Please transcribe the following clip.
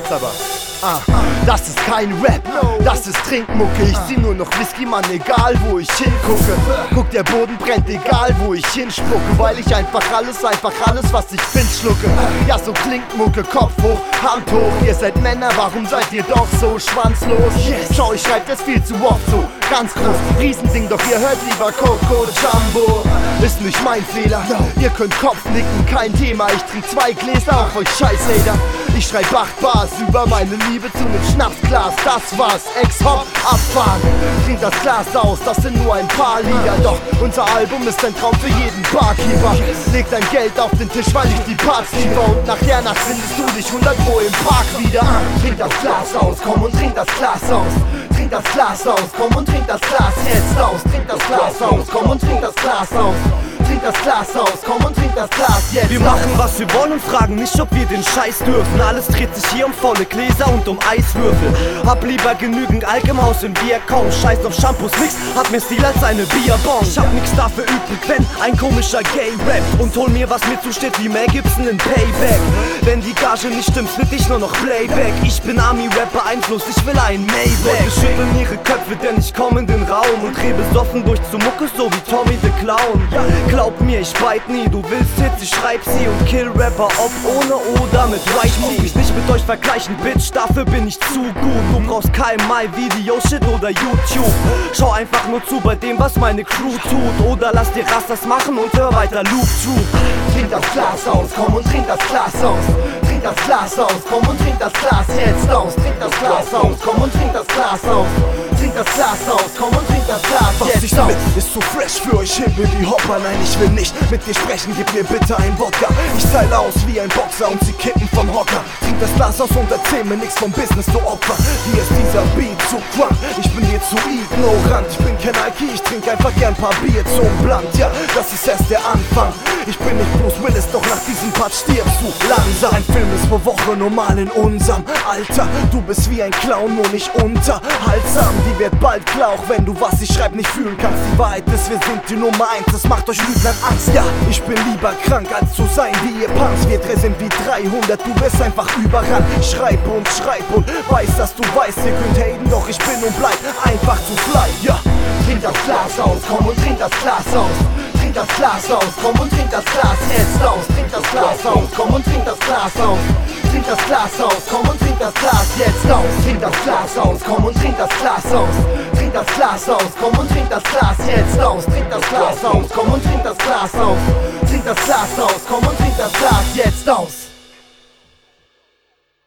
jetzt aber. Das ist kein Rap, das ist Trinkmucke. Ich zieh nur noch Whisky, Mann, egal wo ich hingucke. Guck, der Boden brennt, egal wo ich hinspucke. Weil ich einfach alles, was ich find, schlucke. Ja, so klingt Mucke, Kopf hoch, Hand hoch. Ihr seid Männer, warum seid ihr doch so schwanzlos? Schau, ich schreib das viel zu oft so ganz groß, Riesending, doch ihr hört lieber Coco Jumbo. Ist nicht mein Fehler, ihr könnt Kopfnicken, kein Thema. Ich trink 2 Gläser auf euch Scheißhater. Ich schreib 8 Bars über meine Liebe zu nem Schnapsglas. Das war's, Ex-Hop, abfahren. Trink das Glas aus, das sind nur ein paar Lieder. Doch unser Album ist ein Traum für jeden Barkeeper. Leg dein Geld auf den Tisch, weil ich die Parts liebe. Und nach der Nacht findest du dich 100 Pro im Park wieder. Trink das Glas aus, komm und trink das Glas aus. Trink das Glas aus, komm und trink das Glas jetzt aus. Trink das Glas aus, komm und trink das Glas aus. Trink das Glas aus, komm und trink das Glas jetzt. Wir machen was wir wollen und fragen nicht, ob wir den Scheiß dürfen. Alles dreht sich hier um volle Gläser und um Eiswürfel. Hab lieber genügend Alk im Haus in Bierkaum. Scheiß auf Shampoos, nix, hab mehr Stil als eine Bierbong. Ich hab nix dafür übrig, wenn ein komischer Gay rap und hol mir was mir zusteht wie Mel Gibson in Payback. Wenn die Gage nicht stimmt, flitt ich nur noch Playback. Ich bin Ami-Rap beeinflusst, ich will ein Maybach. Leute schütteln ihre Köpfe, denn ich komm in den Raum und dreh besoffen durch zu Mucke, so wie Tommy the Clown. Glaub mir, ich bite nie, du willst Hits, ich schreib sie und kill Rapper, ob ohne oder mit Right Move. Muss mich nicht mit euch vergleichen, Bitch, dafür bin ich zu gut. Du brauchst kein My-Video-Shit oder YouTube. Schau einfach nur zu bei dem, was meine Crew tut. Oder lass dir Rastas machen und hör weiter Loop Troop. Trink das Glas aus, komm und trink das Glas aus. Trink das Glas aus, komm und trink das Glas jetzt aus. Trink das Glas aus, komm und trink das Glas aus. Trink das Glas aus, komm und trink das Glas jetzt aus. Ist zu fresh für euch Hillbilly-Hopper. Nein, ich will nicht mit dir sprechen, gib mir bitte ein Wodka. Ich teile aus wie ein Boxer und sie kippen vom Hocker. Trink das Glas aus und erzähl mir nix vom Business, du Opfer. Hier ist dieser Beat zu crunk, ich bin hier zu ignorant. Ich bin kein Alki, ich trink einfach gern paar Bier zum Blunt. Ja, das ist erst der Anfang. Ich bin nicht Bruce Willis, doch nach diesem Part stirbst du langsam. Ein Film ist pro Woche normal in unserem Alter. Du bist wie ein Clown, nur nicht unterhaltsam. Die wird bald klar, auch wenn du was ich schreib nicht fühlen kannst. Die Wahrheit ist, wir sind die Nummer 1, das macht euch Lügnern Angst. Ja, ich bin lieber krank, als zu sein wie ihr Punks. Wir drei sind wie 300, du bist einfach überrannt. Ich schreib und weiß, dass du weißt, ihr könnt haten, doch ich bin und bleib einfach zu fly. Ja, trink das Glas aus, komm und trink das Glas aus. Trink das Glas aus, komm und trink das Glas jetzt aus. Trink das Glas aus, komm und trink das Glas aus. Trink das Glas aus, komm und trink das Glas jetzt aus. Trink das Glas aus, komm und trink das Glas aus. Trink das Glas aus, komm und trink das Glas jetzt aus. Trink das Glas aus, komm und trink das Glas aus. Trink das Glas aus, komm und trink das Glas jetzt